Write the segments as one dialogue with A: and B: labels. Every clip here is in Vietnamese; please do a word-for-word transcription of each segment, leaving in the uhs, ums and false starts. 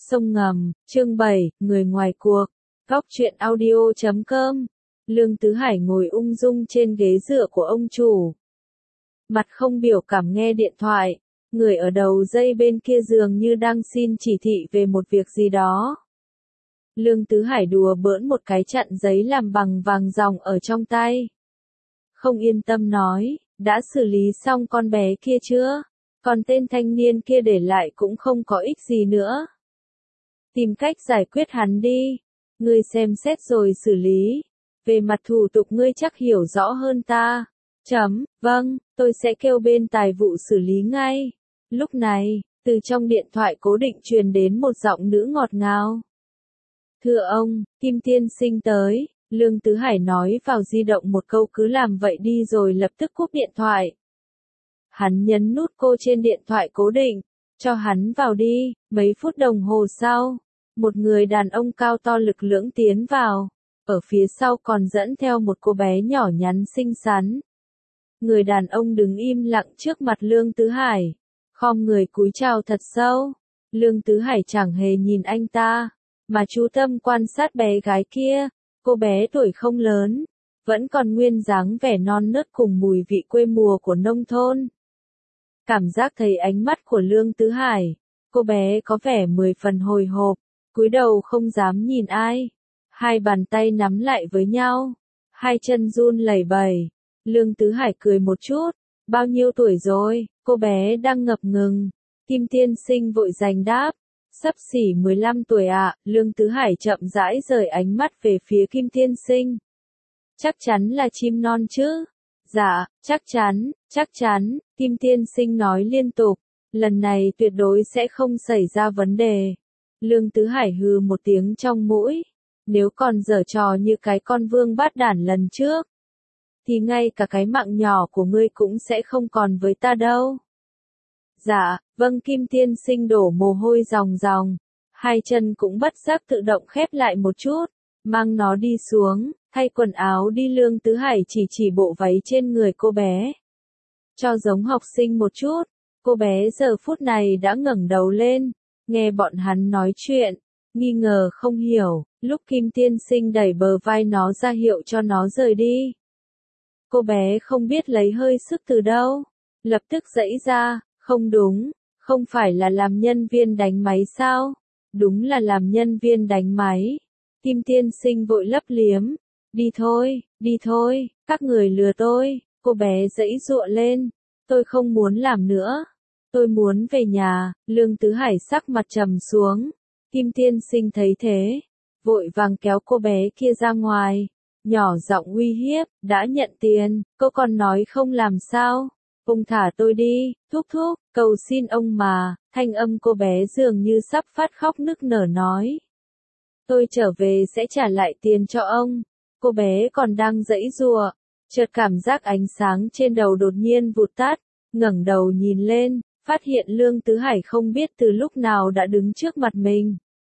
A: Sông ngầm, chương bảy, người ngoài cuộc. Góc truyện audio chấm com. Lương Tứ Hải ngồi ung dung trên ghế dựa của ông chủ. Mặt không biểu cảm nghe điện thoại. Người ở đầu dây bên kia dường như đang xin chỉ thị về một việc gì đó. Lương Tứ Hải đùa bỡn một cái chặn giấy làm bằng vàng ròng ở trong tay. Không yên tâm nói, đã xử lý xong con bé kia chưa? Còn tên thanh niên kia để lại cũng không có ích gì nữa. Tìm cách giải quyết hắn đi. Ngươi xem xét rồi xử lý. Về mặt thủ tục ngươi chắc hiểu rõ hơn ta. Chấm, vâng, tôi sẽ kêu bên tài vụ xử lý ngay. Lúc này, từ trong điện thoại cố định truyền đến một giọng nữ ngọt ngào. Thưa ông, Kim tiên sinh tới. Lương Tứ Hải nói vào di động một câu cứ làm vậy đi rồi lập tức cúp điện thoại. Hắn nhấn nút cô trên điện thoại cố định, cho hắn vào đi. Mấy phút đồng hồ sau, một người đàn ông cao to lực lưỡng tiến vào, ở phía sau còn dẫn theo một cô bé nhỏ nhắn xinh xắn. Người đàn ông đứng im lặng trước mặt Lương Tứ Hải, khom người cúi chào thật sâu. Lương Tứ Hải chẳng hề nhìn anh ta, mà chú tâm quan sát bé gái kia. Cô bé tuổi không lớn, vẫn còn nguyên dáng vẻ non nớt cùng mùi vị quê mùa của nông thôn. Cảm giác thấy ánh mắt của Lương Tứ Hải, cô bé có vẻ mười phần hồi hộp, cúi đầu không dám nhìn ai. Hai bàn tay nắm lại với nhau, hai chân run lẩy bẩy. Lương Tứ Hải cười một chút, bao nhiêu tuổi rồi? Cô bé đang ngập ngừng. Kim tiên sinh vội giành đáp, sắp xỉ mười lăm tuổi ạ. Lương Tứ Hải chậm rãi rời ánh mắt về phía Kim tiên sinh. Chắc chắn là chim non chứ? Dạ, chắc chắn, chắc chắn, Kim tiên sinh nói liên tục. Lần này tuyệt đối sẽ không xảy ra vấn đề. Lương Tứ Hải hừ một tiếng trong mũi. Nếu còn giở trò như cái con vương bát đản lần trước, thì ngay cả cái mạng nhỏ của ngươi cũng sẽ không còn với ta đâu. Dạ, vâng. Kim tiên sinh đổ mồ hôi ròng ròng. Hai chân cũng bất giác tự động khép lại một chút. Mang nó đi xuống, thay quần áo đi. Lương Tứ Hải chỉ chỉ bộ váy trên người cô bé. Cho giống học sinh một chút. Cô bé giờ phút này đã ngẩng đầu lên, nghe bọn hắn nói chuyện, nghi ngờ không hiểu. Lúc Kim tiên sinh đẩy bờ vai nó ra hiệu cho nó rời đi, cô bé không biết lấy hơi sức từ đâu, lập tức giãy ra. Không đúng, không phải là làm nhân viên đánh máy sao? Đúng là làm nhân viên đánh máy. Kim tiên sinh vội lấp liếm. Đi thôi, đi thôi, các người lừa tôi. Cô bé giãy giụa lên. Tôi không muốn làm nữa. Tôi muốn về nhà. Lương Tứ Hải sắc mặt trầm xuống. Kim tiên sinh thấy thế, vội vàng kéo cô bé kia ra ngoài, nhỏ giọng uy hiếp. Đã nhận tiền, cô còn nói không làm sao? Ông thả tôi đi, thúc thúc, cầu xin ông mà. Thanh âm cô bé dường như sắp phát khóc nức nở nói. Tôi trở về sẽ trả lại tiền cho ông. Cô bé còn đang giãy giụa, chợt cảm giác ánh sáng trên đầu đột nhiên vụt tắt, ngẩng đầu nhìn lên, phát hiện Lương Tứ Hải không biết từ lúc nào đã đứng trước mặt mình.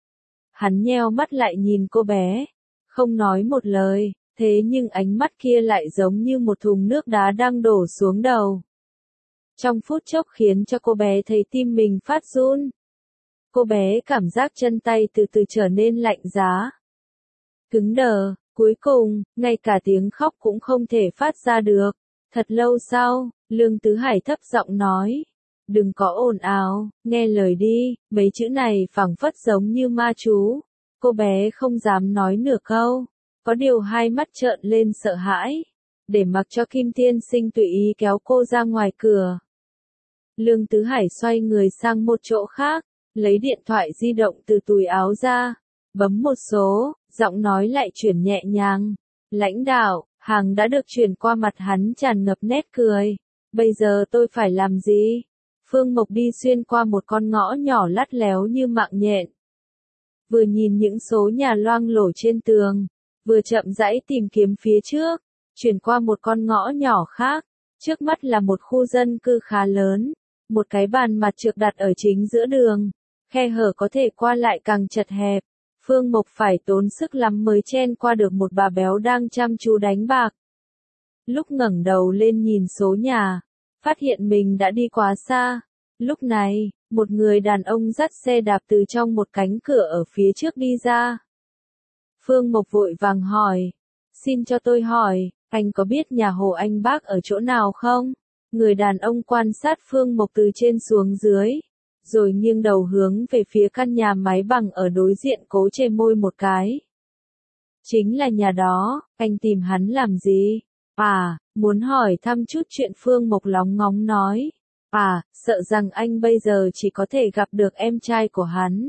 A: Hắn nheo mắt lại nhìn cô bé, không nói một lời, thế nhưng ánh mắt kia lại giống như một thùng nước đá đang đổ xuống đầu. Trong phút chốc khiến cho cô bé thấy tim mình phát run. Cô bé cảm giác chân tay từ từ trở nên lạnh giá, cứng đờ, cuối cùng, ngay cả tiếng khóc cũng không thể phát ra được. Thật lâu sau, Lương Tứ Hải thấp giọng nói, đừng có ồn ào, nghe lời đi. Mấy chữ này phảng phất giống như ma chú. Cô bé không dám nói nửa câu, có điều hai mắt trợn lên sợ hãi, để mặc cho Kim tiên sinh tùy ý kéo cô ra ngoài cửa. Lương Tứ Hải xoay người sang một chỗ khác, lấy điện thoại di động từ túi áo ra, bấm một số, giọng nói lại chuyển nhẹ nhàng. Lãnh đạo, hàng đã được chuyển qua. Mặt hắn tràn ngập nét cười. Bây giờ tôi phải làm gì? Phương Mộc đi xuyên qua một con ngõ nhỏ lắt léo như mạng nhện. Vừa nhìn những số nhà loang lổ trên tường, vừa chậm rãi tìm kiếm phía trước, chuyển qua một con ngõ nhỏ khác. Trước mắt là một khu dân cư khá lớn, một cái bàn mặt trược đặt ở chính giữa đường, khe hở có thể qua lại càng chật hẹp. Phương Mộc phải tốn sức lắm mới chen qua được một bà béo đang chăm chú đánh bạc. Lúc ngẩng đầu lên nhìn số nhà, phát hiện mình đã đi quá xa. Lúc này, một người đàn ông dắt xe đạp từ trong một cánh cửa ở phía trước đi ra. Phương Mộc vội vàng hỏi, xin cho tôi hỏi, anh có biết nhà Hồ Anh Bác ở chỗ nào không? Người đàn ông quan sát Phương Mộc từ trên xuống dưới, rồi nghiêng đầu hướng về phía căn nhà máy bằng ở đối diện, cố chê môi một cái. Chính là nhà đó, anh tìm hắn làm gì? À, muốn hỏi thăm chút chuyện. Phương Mộc lóng ngóng nói. À, sợ rằng anh bây giờ chỉ có thể gặp được em trai của hắn.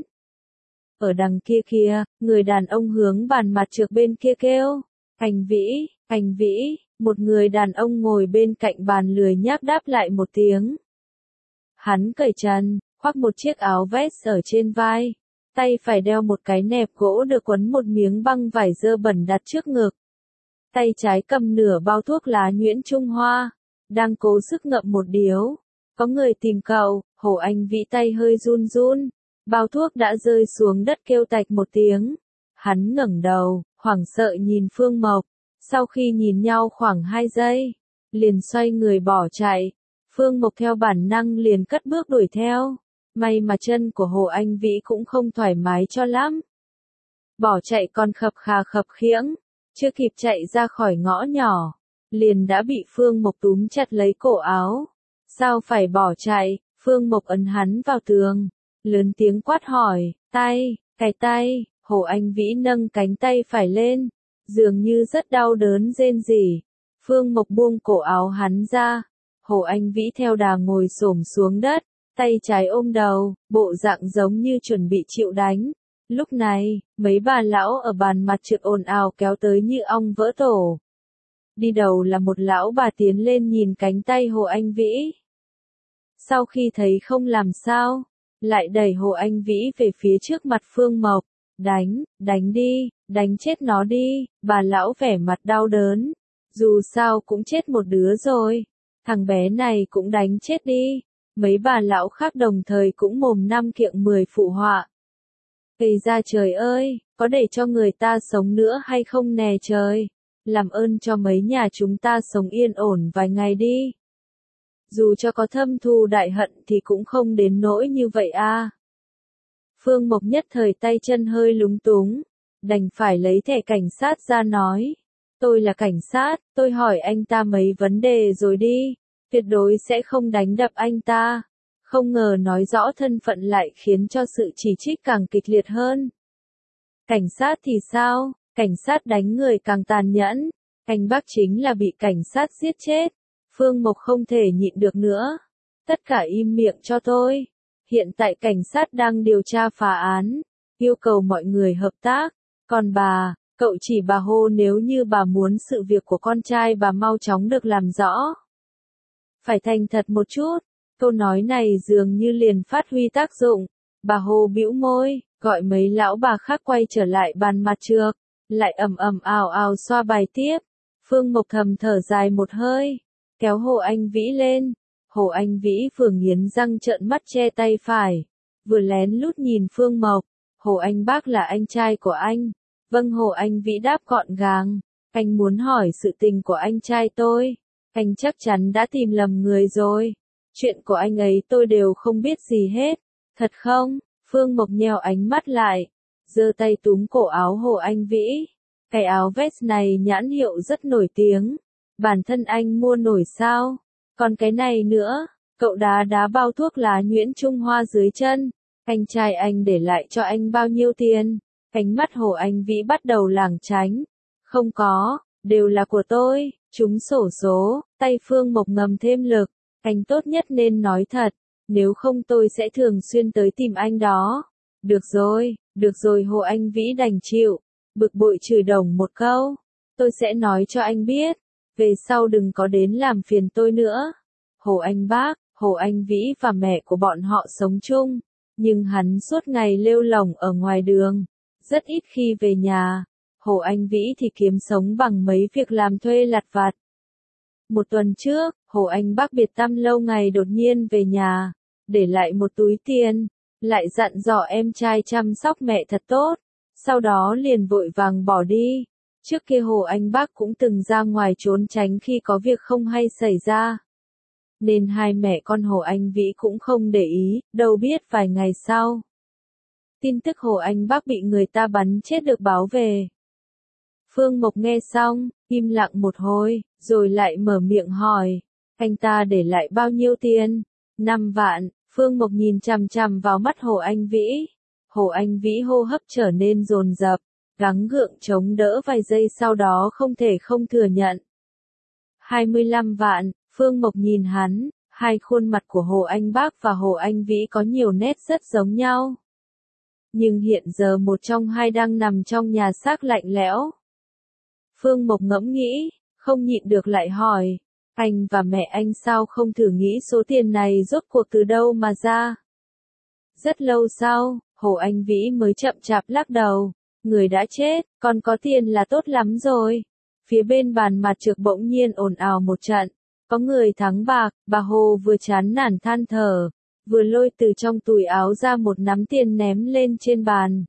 A: Ở đằng kia kia, người đàn ông hướng bàn mặt trược bên kia kêu. Anh Vĩ, anh Vĩ, một người đàn ông ngồi bên cạnh bàn lười nhác đáp lại một tiếng. Hắn cởi trần, khoác một chiếc áo vest ở trên vai. Tay phải đeo một cái nẹp gỗ được quấn một miếng băng vải dơ bẩn đặt trước ngực. Tay trái cầm nửa bao thuốc lá nhuyễn Trung Hoa, đang cố sức ngậm một điếu. Có người tìm cậu. Hồ Anh Vĩ tay hơi run run, bao thuốc đã rơi xuống đất kêu tạch một tiếng. Hắn ngẩng đầu, hoảng sợ nhìn Phương Mộc, sau khi nhìn nhau khoảng hai giây, liền xoay người bỏ chạy. Phương Mộc theo bản năng liền cất bước đuổi theo, may mà chân của Hồ Anh Vĩ cũng không thoải mái cho lắm. Bỏ chạy còn khập khà khập khiễng, chưa kịp chạy ra khỏi ngõ nhỏ, liền đã bị Phương Mộc túm chặt lấy cổ áo. Sao phải bỏ chạy? Phương Mộc ấn hắn vào tường, lớn tiếng quát hỏi, tay, cái tay. Hồ Anh Vĩ nâng cánh tay phải lên, dường như rất đau đớn rên rỉ. Phương Mộc buông cổ áo hắn ra. Hồ Anh Vĩ theo đà ngồi xổm xuống đất, tay trái ôm đầu, bộ dạng giống như chuẩn bị chịu đánh. Lúc này, mấy bà lão ở bàn mặt trược ồn ào kéo tới như ong vỡ tổ. Đi đầu là một lão bà tiến lên nhìn cánh tay Hồ Anh Vĩ. Sau khi thấy không làm sao, lại đẩy Hồ Anh Vĩ về phía trước mặt Phương Mộc. Đánh, đánh đi, đánh chết nó đi. Bà lão vẻ mặt đau đớn. Dù sao cũng chết một đứa rồi, thằng bé này cũng đánh chết đi. Mấy bà lão khác đồng thời cũng mồm năm kiệng mười phụ họa. Ây da trời ơi, có để cho người ta sống nữa hay không nè trời? Làm ơn cho mấy nhà chúng ta sống yên ổn vài ngày đi. Dù cho có thâm thù đại hận thì cũng không đến nỗi như vậy a. Phương Mộc nhất thời tay chân hơi lúng túng, đành phải lấy thẻ cảnh sát ra nói. Tôi là cảnh sát, tôi hỏi anh ta mấy vấn đề rồi đi, tuyệt đối sẽ không đánh đập anh ta. Không ngờ nói rõ thân phận lại khiến cho sự chỉ trích càng kịch liệt hơn. Cảnh sát thì sao? Cảnh sát đánh người càng tàn nhẫn. Anh Bác chính là bị cảnh sát giết chết. Phương Mộc không thể nhịn được nữa. Tất cả im miệng cho tôi. Hiện tại cảnh sát đang điều tra phá án, yêu cầu mọi người hợp tác. Còn bà, cậu chỉ bà hô nếu như bà muốn sự việc của con trai bà mau chóng được làm rõ. Phải thành thật một chút. Câu nói này dường như liền phát huy tác dụng. Bà Hồ bĩu môi, gọi mấy lão bà khác quay trở lại bàn mặt trược, lại ầm ầm ào ào xoa bài tiếp. Phương Mộc thầm thở dài một hơi, kéo Hồ Anh Vĩ lên. Hồ Anh Vĩ vừa nghiến răng trợn mắt che tay phải, vừa lén lút nhìn Phương Mộc. Hồ Anh Bác là anh trai của anh. Vâng, Hồ Anh Vĩ đáp gọn gàng. Anh muốn hỏi sự tình của anh trai tôi. Anh chắc chắn đã tìm lầm người rồi. Chuyện của anh ấy tôi đều không biết gì hết. Thật không? Phương Mộc nheo ánh mắt lại, giơ tay túm cổ áo Hồ Anh Vĩ. Cái áo vest này nhãn hiệu rất nổi tiếng. Bản thân anh mua nổi sao? Còn cái này nữa, cậu đá đá bao thuốc lá nhuyễn Trung Hoa dưới chân. Anh trai anh để lại cho anh bao nhiêu tiền? Ánh mắt Hồ Anh Vĩ bắt đầu lảng tránh. Không có, đều là của tôi, chúng xổ số. Tay Phương Mộc ngầm thêm lực. Anh tốt nhất nên nói thật, nếu không tôi sẽ thường xuyên tới tìm anh đó. Được rồi, được rồi. Hồ Anh Vĩ đành chịu, bực bội chửi đồng một câu. Tôi sẽ nói cho anh biết, về sau đừng có đến làm phiền tôi nữa. Hồ Anh Bác, Hồ Anh Vĩ và mẹ của bọn họ sống chung, nhưng hắn suốt ngày lêu lổng ở ngoài đường, rất ít khi về nhà. Hồ Anh Vĩ thì kiếm sống bằng mấy việc làm thuê lặt vặt. Một tuần trước, Hồ Anh Bác biệt tăm lâu ngày đột nhiên về nhà, để lại một túi tiền, lại dặn dò em trai chăm sóc mẹ thật tốt, sau đó liền vội vàng bỏ đi. Trước kia Hồ Anh Bác cũng từng ra ngoài trốn tránh khi có việc không hay xảy ra. nên hai mẹ con Hồ Anh Vĩ cũng không để ý, đâu biết vài ngày sau. Tin tức Hồ Anh Bắc bị người ta bắn chết được báo về. Phương Mộc nghe xong, im lặng một hồi, rồi lại mở miệng hỏi, anh ta để lại bao nhiêu tiền? Năm vạn, Phương Mộc nhìn chằm chằm vào mắt Hồ Anh Vĩ. Hồ Anh Vĩ hô hấp trở nên dồn dập, gắng gượng chống đỡ vài giây sau đó không thể không thừa nhận. hai mươi lăm vạn, Phương Mộc nhìn hắn, hai khuôn mặt của Hồ Anh Bắc và Hồ Anh Vĩ có nhiều nét rất giống nhau. Nhưng hiện giờ một trong hai đang nằm trong nhà xác lạnh lẽo. Phương Mộc ngẫm nghĩ, không nhịn được lại hỏi, anh và mẹ anh sao không thử nghĩ số tiền này rốt cuộc từ đâu mà ra? Rất lâu sau, Hồ Anh Vĩ mới chậm chạp lắc đầu, người đã chết, còn có tiền là tốt lắm rồi. Phía bên bàn mặt trược bỗng nhiên ồn ào một trận, có người thắng bạc, bà Hồ vừa chán nản than thở, vừa lôi từ trong túi áo ra một nắm tiền ném lên trên bàn.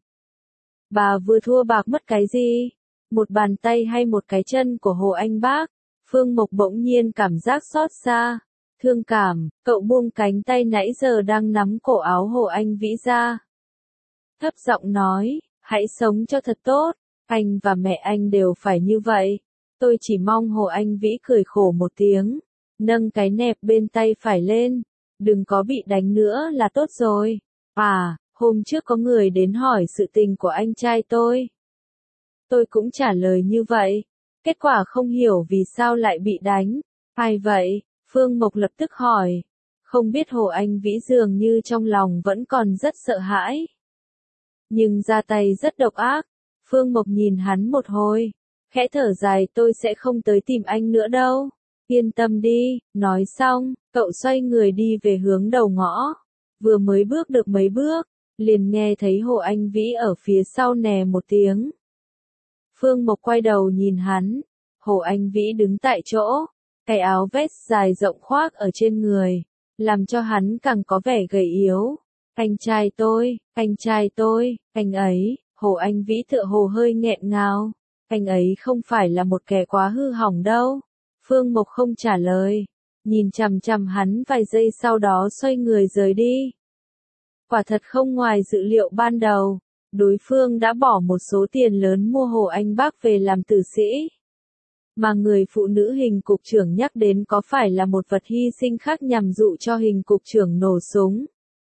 A: Bà vừa thua bạc mất cái gì? Một bàn tay hay một cái chân của Hồ Anh Bác? Phương Mộc bỗng nhiên cảm giác xót xa, thương cảm, cậu buông cánh tay nãy giờ đang nắm cổ áo Hồ Anh Vĩ ra. Thấp giọng nói, hãy sống cho thật tốt, anh và mẹ anh đều phải như vậy. Tôi chỉ mong Hồ Anh Vĩ cười khổ một tiếng, nâng cái nẹp bên tay phải lên, đừng có bị đánh nữa là tốt rồi. À, hôm trước có người đến hỏi sự tình của anh trai tôi. Tôi cũng trả lời như vậy. Kết quả không hiểu vì sao lại bị đánh. Ai vậy? Phương Mộc lập tức hỏi. Không biết Hồ Anh Vĩ dường như trong lòng vẫn còn rất sợ hãi. Nhưng ra tay rất độc ác. Phương Mộc nhìn hắn một hồi. Khẽ thở dài, tôi sẽ không tới tìm anh nữa đâu. Yên tâm đi. Nói xong, cậu xoay người đi về hướng đầu ngõ. Vừa mới bước được mấy bước, liền nghe thấy Hồ Anh Vĩ ở phía sau nè một tiếng. Phương Mộc quay đầu nhìn hắn, Hồ Anh Vĩ đứng tại chỗ, cái áo vest dài rộng khoác ở trên người, làm cho hắn càng có vẻ gầy yếu. Anh trai tôi, anh trai tôi, anh ấy, Hồ Anh Vĩ tựa hồ hơi nghẹn ngào, anh ấy không phải là một kẻ quá hư hỏng đâu. Phương Mộc không trả lời, nhìn chằm chằm hắn vài giây sau đó xoay người rời đi. Quả thật không ngoài dự liệu ban đầu. Đối phương đã bỏ một số tiền lớn mua Hồ Anh Bác về làm tử sĩ. Mà người phụ nữ hình cục trưởng nhắc đến có phải là một vật hy sinh khác nhằm dụ cho hình cục trưởng nổ súng.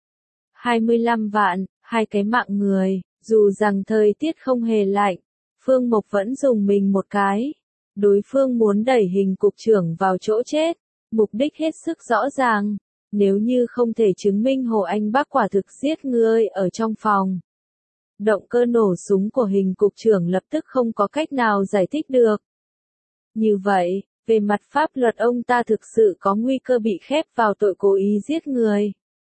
A: hai mươi lăm vạn, hai cái mạng người, dù rằng thời tiết không hề lạnh, Phương Mộc vẫn dùng mình một cái. Đối phương muốn đẩy hình cục trưởng vào chỗ chết, mục đích hết sức rõ ràng, nếu như không thể chứng minh Hồ Anh Bác quả thực giết người ở trong phòng. Động cơ nổ súng của hình cục trưởng lập tức không có cách nào giải thích được. Như vậy, về mặt pháp luật ông ta thực sự có nguy cơ bị khép vào tội cố ý giết người.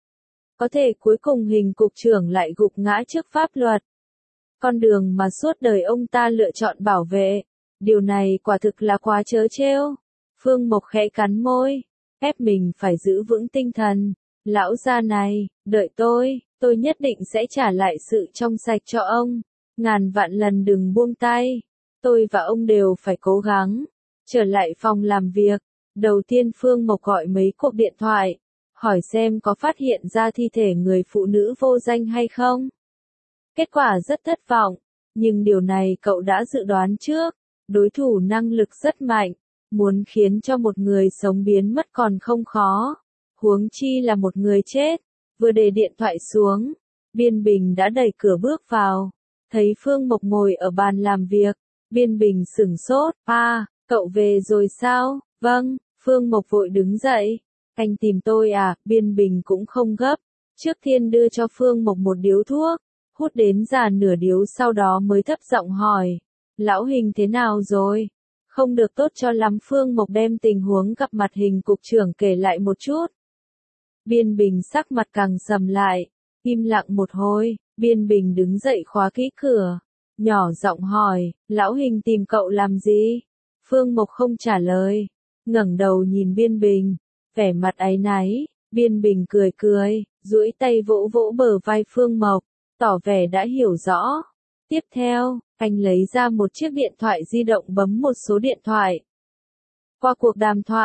A: Có thể cuối cùng hình cục trưởng lại gục ngã trước pháp luật. Con đường mà suốt đời ông ta lựa chọn bảo vệ, điều này quả thực là quá trớ trêu. Phương Mộc khẽ cắn môi, ép mình phải giữ vững tinh thần. Lão gia này, đợi tôi. Tôi nhất định sẽ trả lại sự trong sạch cho ông. Ngàn vạn lần đừng buông tay. Tôi và ông đều phải cố gắng. Trở lại phòng làm việc. Đầu tiên Phương Mộc gọi mấy cuộc điện thoại. Hỏi xem có phát hiện ra thi thể người phụ nữ vô danh hay không. Kết quả rất thất vọng. Nhưng điều này cậu đã dự đoán trước. Đối thủ năng lực rất mạnh. Muốn khiến cho một người sống biến mất còn không khó. Huống chi là một người chết. Vừa để điện thoại xuống, Biên Bình đã đẩy cửa bước vào, thấy Phương Mộc ngồi ở bàn làm việc, Biên Bình sửng sốt, à, cậu về rồi sao? Vâng, Phương Mộc vội đứng dậy, anh tìm tôi à? Biên Bình cũng không gấp, trước tiên đưa cho Phương Mộc một điếu thuốc, hút đến già nửa điếu sau đó mới thấp giọng hỏi, lão Hình thế nào rồi? Không được tốt cho lắm. Phương Mộc đem tình huống gặp mặt hình cục trưởng kể lại một chút. Biên Bình sắc mặt càng sầm lại, im lặng một hồi, Biên Bình đứng dậy khóa kỹ cửa, nhỏ giọng hỏi, lão Hình tìm cậu làm gì? Phương Mộc không trả lời, ngẩng đầu nhìn Biên Bình, vẻ mặt áy náy, Biên Bình cười cười, duỗi tay vỗ vỗ bờ vai Phương Mộc, tỏ vẻ đã hiểu rõ. Tiếp theo, anh lấy ra một chiếc điện thoại di động bấm một số điện thoại. Qua cuộc đàm thoại,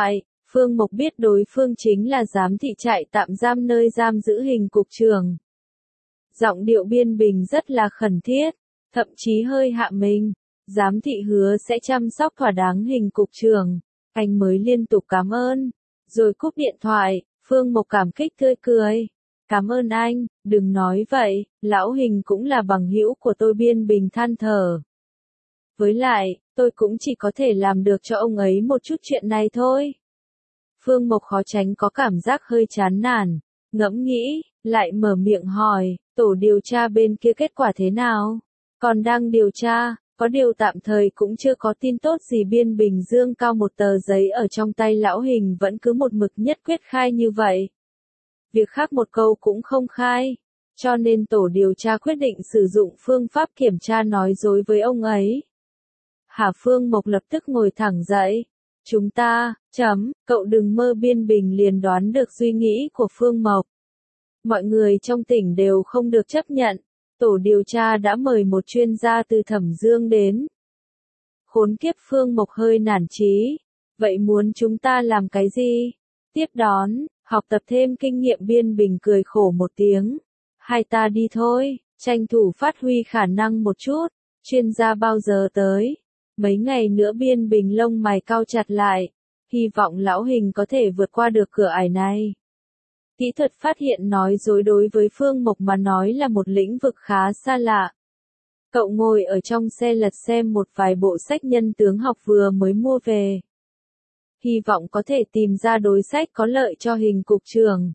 A: Phương Mộc biết đối phương chính là giám thị trại tạm giam nơi giam giữ Hình cục trưởng. Giọng điệu Biên Bình rất là khẩn thiết, thậm chí hơi hạ mình. Giám thị hứa sẽ chăm sóc thỏa đáng Hình cục trưởng. Anh mới liên tục cảm ơn. Rồi cúp điện thoại, Phương Mộc cảm kích tươi cười. Cảm ơn anh, đừng nói vậy, lão Hình cũng là bằng hữu của tôi, Biên Bình than thở. Với lại, tôi cũng chỉ có thể làm được cho ông ấy một chút chuyện này thôi. Phương Mộc khó tránh có cảm giác hơi chán nản, ngẫm nghĩ, lại mở miệng hỏi, tổ điều tra bên kia kết quả thế nào? Còn đang điều tra, có điều tạm thời cũng chưa có tin tốt gì. Biên Bình dương cao một tờ giấy ở trong tay lão Hình vẫn cứ một mực nhất quyết khai như vậy. Việc khác một câu cũng không khai, cho nên tổ điều tra quyết định sử dụng phương pháp kiểm tra nói dối với ông ấy. Hà Phương Mộc lập tức ngồi thẳng dậy. Chúng ta, chấm, cậu đừng mơ. Biên Bình liền đoán được suy nghĩ của Phương Mộc. Mọi người trong tỉnh đều không được chấp nhận. Tổ điều tra đã mời một chuyên gia từ Thẩm Dương đến. Khốn kiếp, Phương Mộc hơi nản chí. Vậy muốn chúng ta làm cái gì? Tiếp đón, học tập thêm kinh nghiệm. Biên Bình cười khổ một tiếng. Hai ta đi thôi, tranh thủ phát huy khả năng một chút. Chuyên gia bao giờ tới? Mấy ngày nữa. Biên Bình lông mày cau chặt lại. Hy vọng lão Hình có thể vượt qua được cửa ải này. Kỹ thuật phát hiện nói dối đối với Phương Mộc mà nói là một lĩnh vực khá xa lạ. Cậu ngồi ở trong xe lật xem một vài bộ sách nhân tướng học vừa mới mua về. Hy vọng có thể tìm ra đối sách có lợi cho Hình cục trưởng.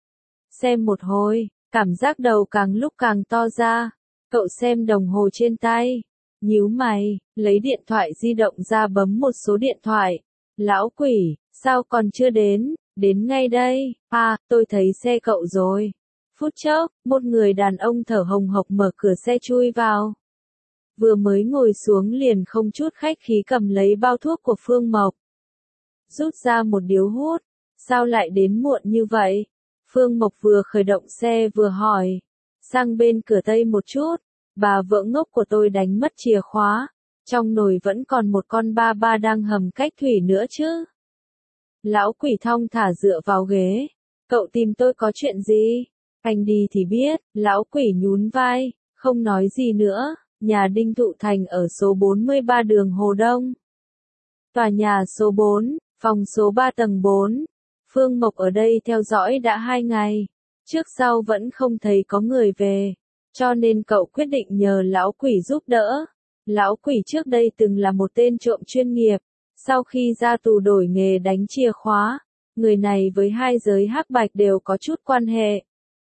A: Xem một hồi, cảm giác đầu càng lúc càng to ra. Cậu xem đồng hồ trên tay. Nhíu mày, lấy điện thoại di động ra bấm một số điện thoại. Lão quỷ, sao còn chưa đến? Đến ngay đây. À, tôi thấy xe cậu rồi. Phút chốc, một người đàn ông thở hồng hộc mở cửa xe chui vào. Vừa mới ngồi xuống liền không chút khách khí cầm lấy bao thuốc của Phương Mộc. Rút ra một điếu hút. Sao lại đến muộn như vậy? Phương Mộc vừa khởi động xe vừa hỏi. Sang bên cửa tây một chút. Bà vợ ngốc của tôi đánh mất chìa khóa. Trong nồi vẫn còn một con ba ba đang hầm cách thủy nữa chứ. Lão quỷ thong thả dựa vào ghế. Cậu tìm tôi có chuyện gì? Anh đi thì biết. Lão quỷ nhún vai, không nói gì nữa. Nhà Đinh Thụ Thành ở số bốn mươi ba đường Hồ Đông. Tòa nhà số bốn, phòng số ba tầng bốn. Phương Mộc ở đây theo dõi đã hai ngày. Trước sau vẫn không thấy có người về. Cho nên cậu quyết định nhờ lão quỷ giúp đỡ. Lão quỷ trước đây từng là một tên trộm chuyên nghiệp. Sau khi ra tù đổi nghề đánh chìa khóa. Người này với hai giới hắc bạch đều có chút quan hệ.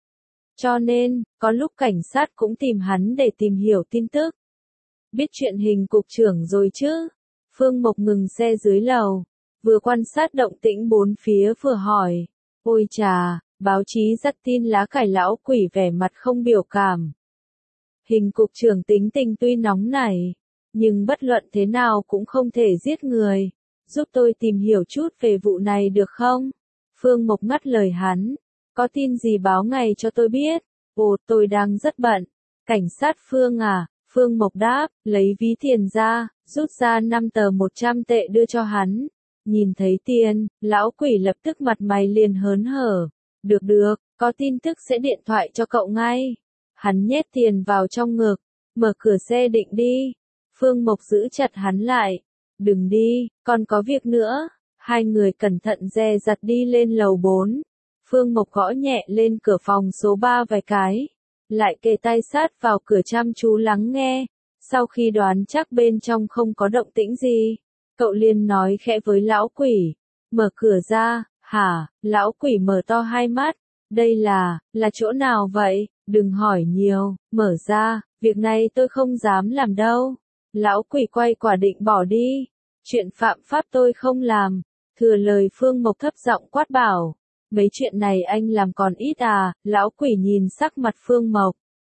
A: Cho nên, có lúc cảnh sát cũng tìm hắn để tìm hiểu tin tức. Biết chuyện Hình cục trưởng rồi chứ? Phương Mộc ngừng xe dưới lầu. Vừa quan sát động tĩnh bốn phía vừa hỏi. Ôi chà, báo chí dắt tin lá cải. Lão quỷ vẻ mặt không biểu cảm. Hình cục trưởng tính tình tuy nóng nảy, nhưng bất luận thế nào cũng không thể giết người. Giúp tôi tìm hiểu chút về vụ này được không? Phương Mộc ngắt lời hắn. Có tin gì báo ngay cho tôi biết. Ồ, tôi đang rất bận. Cảnh sát Phương à? Phương Mộc đáp, lấy ví tiền ra, rút ra năm tờ một trăm tệ đưa cho hắn. Nhìn thấy tiền, lão quỷ lập tức mặt mày liền hớn hở. Được được, có tin tức sẽ điện thoại cho cậu ngay. Hắn nhét tiền vào trong ngực, mở cửa xe định đi. Phương Mộc giữ chặt hắn lại. Đừng đi, còn có việc nữa. Hai người cẩn thận dè dặt đi lên lầu bốn. Phương Mộc gõ nhẹ lên cửa phòng số ba vài cái. Lại kề tay sát vào cửa chăm chú lắng nghe. Sau khi đoán chắc bên trong không có động tĩnh gì, cậu liền nói khẽ với lão quỷ. Mở cửa ra. Hả? Lão quỷ mở to hai mắt. Đây là, là chỗ nào vậy? Đừng hỏi nhiều, mở ra, việc này tôi không dám làm đâu. Lão quỷ quay quả định bỏ đi. Chuyện phạm pháp tôi không làm. Thừa lời Phương Mộc thấp giọng quát bảo. Mấy chuyện này anh làm còn ít à? Lão quỷ nhìn sắc mặt Phương Mộc.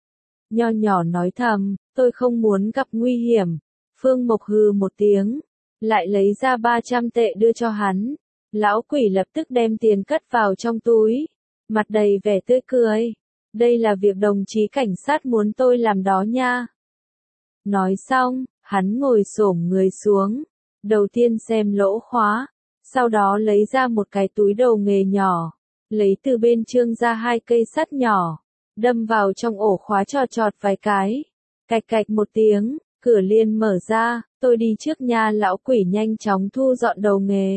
A: Nho nhỏ nói thầm, tôi không muốn gặp nguy hiểm. Phương Mộc hừ một tiếng. Lại lấy ra ba trăm tệ đưa cho hắn. Lão quỷ lập tức đem tiền cất vào trong túi. Mặt đầy vẻ tươi cười. Đây là việc đồng chí cảnh sát muốn tôi làm đó nha. Nói xong, hắn ngồi xổm người xuống. Đầu tiên xem lỗ khóa. Sau đó lấy ra một cái túi đồ nghề nhỏ, lấy từ bên trương ra hai cây sắt nhỏ, đâm vào trong ổ khóa chọt chọt vài cái. Cạch cạch một tiếng, cửa liền mở ra, tôi đi trước nha. Lão quỷ nhanh chóng thu dọn đồ nghề.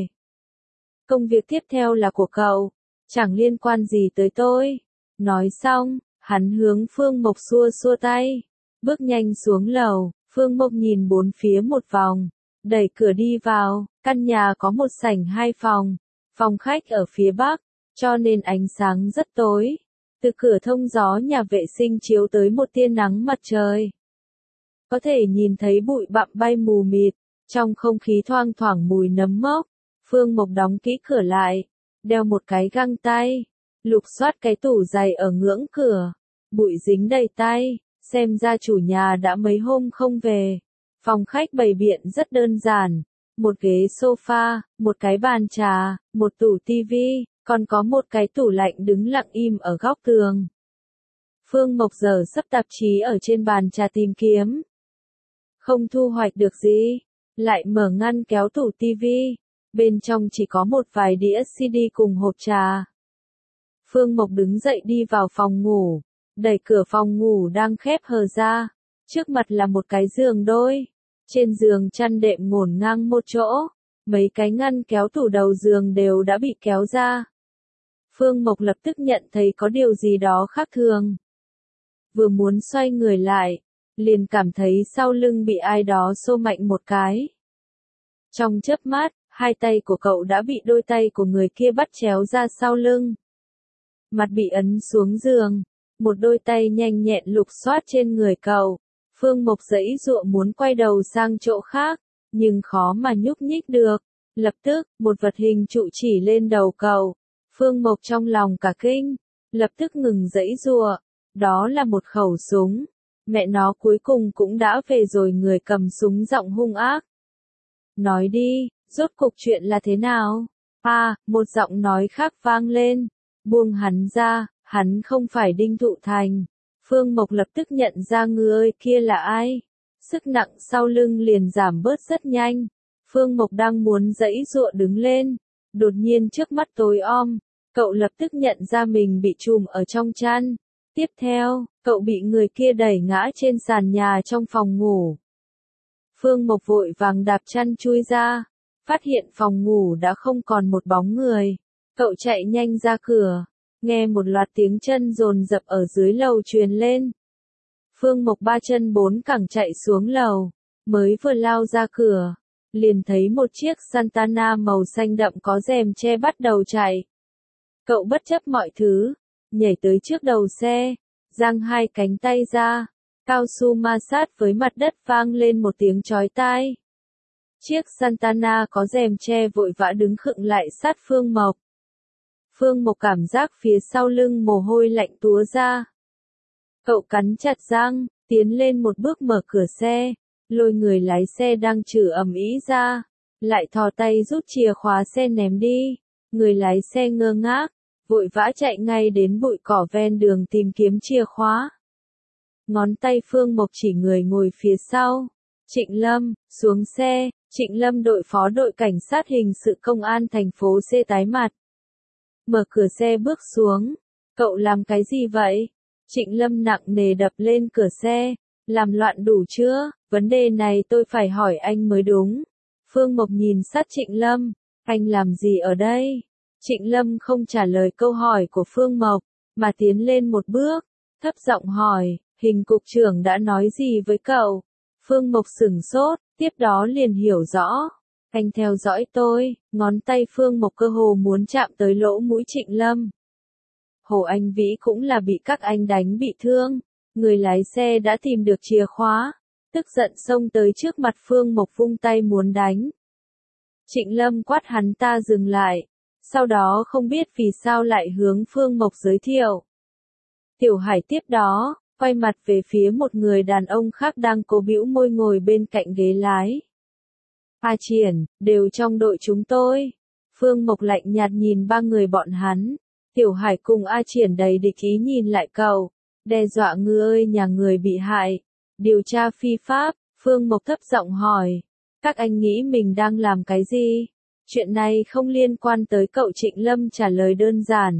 A: Công việc tiếp theo là của cậu, chẳng liên quan gì tới tôi. Nói xong, hắn hướng Phương Mộc xua xua tay, bước nhanh xuống lầu. Phương Mộc nhìn bốn phía một vòng, đẩy cửa đi vào. Căn nhà có một sảnh hai phòng, phòng khách ở phía bắc, cho nên ánh sáng rất tối. Từ cửa thông gió nhà vệ sinh chiếu tới một tia nắng mặt trời. Có thể nhìn thấy bụi bặm bay mù mịt, trong không khí thoang thoảng mùi nấm mốc. Phương Mộc đóng kỹ cửa lại, đeo một cái găng tay, lục soát cái tủ giày ở ngưỡng cửa, bụi dính đầy tay, xem ra chủ nhà đã mấy hôm không về. Phòng khách bày biện rất đơn giản, một ghế sofa, một cái bàn trà, một tủ tivi, còn có một cái tủ lạnh đứng lặng im ở góc tường. Phương Mộc giờ sắp tạp chí ở trên bàn trà tìm kiếm. Không thu hoạch được gì, lại mở ngăn kéo tủ tivi, bên trong chỉ có một vài đĩa xê đê cùng hộp trà. Phương Mộc đứng dậy đi vào phòng ngủ, đẩy cửa phòng ngủ đang khép hờ ra, trước mặt là một cái giường đôi, trên giường chăn đệm ngổn ngang một chỗ, mấy cái ngăn kéo tủ đầu giường đều đã bị kéo ra. Phương Mộc lập tức nhận thấy có điều gì đó khác thường. Vừa muốn xoay người lại, liền cảm thấy sau lưng bị ai đó xô mạnh một cái. Trong chớp mắt, hai tay của cậu đã bị đôi tay của người kia bắt chéo ra sau lưng. Mặt bị ấn xuống giường, một đôi tay nhanh nhẹn lục soát trên người cậu. Phương Mộc giãy giụa muốn quay đầu sang chỗ khác, nhưng khó mà nhúc nhích được. Lập tức, một vật hình trụ chỉ lên đầu cậu. Phương Mộc trong lòng cả kinh, lập tức ngừng giãy giụa. Đó là một khẩu súng. Mẹ nó cuối cùng cũng đã về rồi. Người cầm súng giọng hung ác. Nói đi, rốt cuộc chuyện là thế nào? À, một giọng nói khác vang lên. Buông hắn ra, hắn không phải Đinh Thụ Thành. Phương Mộc lập tức nhận ra người kia là ai. Sức nặng sau lưng liền giảm bớt rất nhanh. Phương Mộc đang muốn giãy giụa đứng lên. Đột nhiên trước mắt tối om. Cậu lập tức nhận ra mình bị trùm ở trong chăn. Tiếp theo, cậu bị người kia đẩy ngã trên sàn nhà trong phòng ngủ. Phương Mộc vội vàng đạp chăn chui ra. Phát hiện phòng ngủ đã không còn một bóng người. Cậu chạy nhanh ra cửa. Nghe một loạt tiếng chân dồn dập ở dưới lầu truyền lên. Phương Mộc ba chân bốn cẳng chạy xuống lầu. Mới vừa lao ra cửa, liền thấy một chiếc Santana màu xanh đậm có rèm che bắt đầu chạy. Cậu bất chấp mọi thứ, nhảy tới trước đầu xe, giang hai cánh tay ra, cao su ma sát với mặt đất vang lên một tiếng chói tai. Chiếc Santana có rèm che vội vã đứng khựng lại sát Phương Mộc. Phương Mộc cảm giác phía sau lưng mồ hôi lạnh túa ra. Cậu cắn chặt răng, tiến lên một bước mở cửa xe, lôi người lái xe đang chửi ầm ĩ ra, lại thò tay rút chìa khóa xe ném đi. Người lái xe ngơ ngác, vội vã chạy ngay đến bụi cỏ ven đường tìm kiếm chìa khóa. Ngón tay Phương Mộc chỉ người ngồi phía sau. Trịnh Lâm, xuống xe. Trịnh Lâm đội phó đội cảnh sát hình sự công an thành phố C tái mặt. Mở cửa xe bước xuống. Cậu làm cái gì vậy? Trịnh Lâm nặng nề đập lên cửa xe. Làm loạn đủ chưa? Vấn đề này tôi phải hỏi anh mới đúng. Phương Mộc nhìn sát Trịnh Lâm. Anh làm gì ở đây? Trịnh Lâm không trả lời câu hỏi của Phương Mộc, mà tiến lên một bước, thấp giọng hỏi, hình cục trưởng đã nói gì với cậu? Phương Mộc sửng sốt, tiếp đó liền hiểu rõ. Anh theo dõi tôi. Ngón tay Phương Mộc cơ hồ muốn chạm tới lỗ mũi Trịnh Lâm. Hồ Anh Vĩ cũng là bị các anh đánh bị thương. Người lái xe đã tìm được chìa khóa. Tức giận xông tới trước mặt Phương Mộc vung tay muốn đánh. Trịnh Lâm quát hắn ta dừng lại. Sau đó không biết vì sao lại hướng Phương Mộc giới thiệu. Tiểu Hải tiếp đó, quay mặt về phía một người đàn ông khác đang cố bĩu môi ngồi bên cạnh ghế lái. A Triển, đều trong đội chúng tôi. Phương Mộc lạnh nhạt nhìn ba người bọn hắn. Tiểu Hải cùng A Triển đầy địch ý nhìn lại cậu, đe dọa ngư ơi nhà người bị hại. Điều tra phi pháp, Phương Mộc thấp giọng hỏi. Các anh nghĩ mình đang làm cái gì? Chuyện này không liên quan tới cậu. Trịnh Lâm trả lời đơn giản.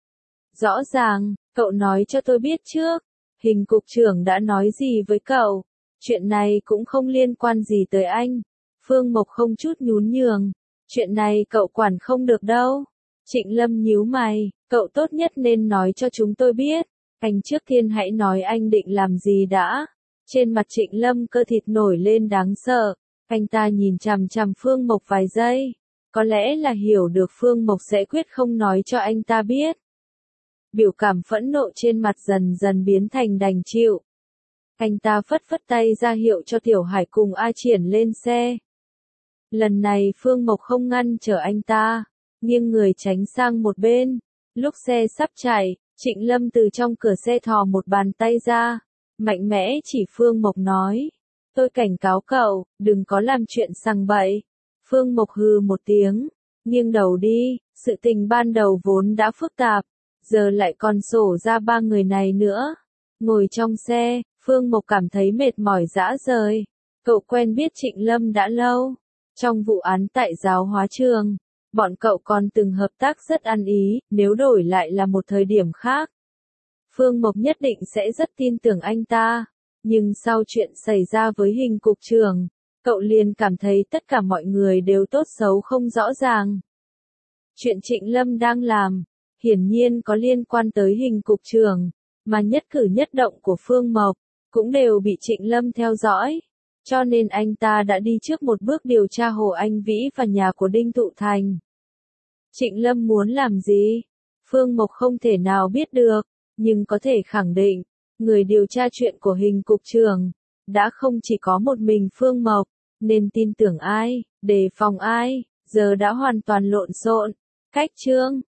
A: Rõ ràng, cậu nói cho tôi biết trước. Hình cục trưởng đã nói gì với cậu? Chuyện này cũng không liên quan gì tới anh. Phương Mộc không chút nhún nhường. Chuyện này cậu quản không được đâu. Trịnh Lâm nhíu mày, cậu tốt nhất nên nói cho chúng tôi biết. Anh trước tiên hãy nói anh định làm gì đã. Trên mặt Trịnh Lâm cơ thịt nổi lên đáng sợ. Anh ta nhìn chằm chằm Phương Mộc vài giây. Có lẽ là hiểu được Phương Mộc sẽ quyết không nói cho anh ta biết. Biểu cảm phẫn nộ trên mặt dần dần biến thành đành chịu. Anh ta phất phất tay ra hiệu cho Tiểu Hải cùng A Triển lên xe. Lần này Phương Mộc không ngăn trở anh ta, nghiêng người tránh sang một bên. Lúc xe sắp chạy, Trịnh Lâm từ trong cửa xe thò một bàn tay ra, mạnh mẽ chỉ Phương Mộc nói. Tôi cảnh cáo cậu, đừng có làm chuyện sằng bậy. Phương Mộc hừ một tiếng, nghiêng đầu đi, sự tình ban đầu vốn đã phức tạp, giờ lại còn sổ ra ba người này nữa. Ngồi trong xe, Phương Mộc cảm thấy mệt mỏi rã rời. Cậu quen biết Trịnh Lâm đã lâu. Trong vụ án tại giáo hóa trường, bọn cậu còn từng hợp tác rất ăn ý, nếu đổi lại là một thời điểm khác. Phương Mộc nhất định sẽ rất tin tưởng anh ta. Nhưng sau chuyện xảy ra với Hình cục trưởng, cậu liền cảm thấy tất cả mọi người đều tốt xấu không rõ ràng. Chuyện Trịnh Lâm đang làm, hiển nhiên có liên quan tới Hình cục trưởng, mà nhất cử nhất động của Phương Mộc, cũng đều bị Trịnh Lâm theo dõi. Cho nên anh ta đã đi trước một bước điều tra Hồ Anh Vĩ và nhà của Đinh Thụ Thành. Trịnh Lâm muốn làm gì? Phương Mộc không thể nào biết được, nhưng có thể khẳng định, người điều tra chuyện của Hình cục trưởng, đã không chỉ có một mình Phương Mộc, nên tin tưởng ai, đề phòng ai, giờ đã hoàn toàn lộn xộn. Cách chương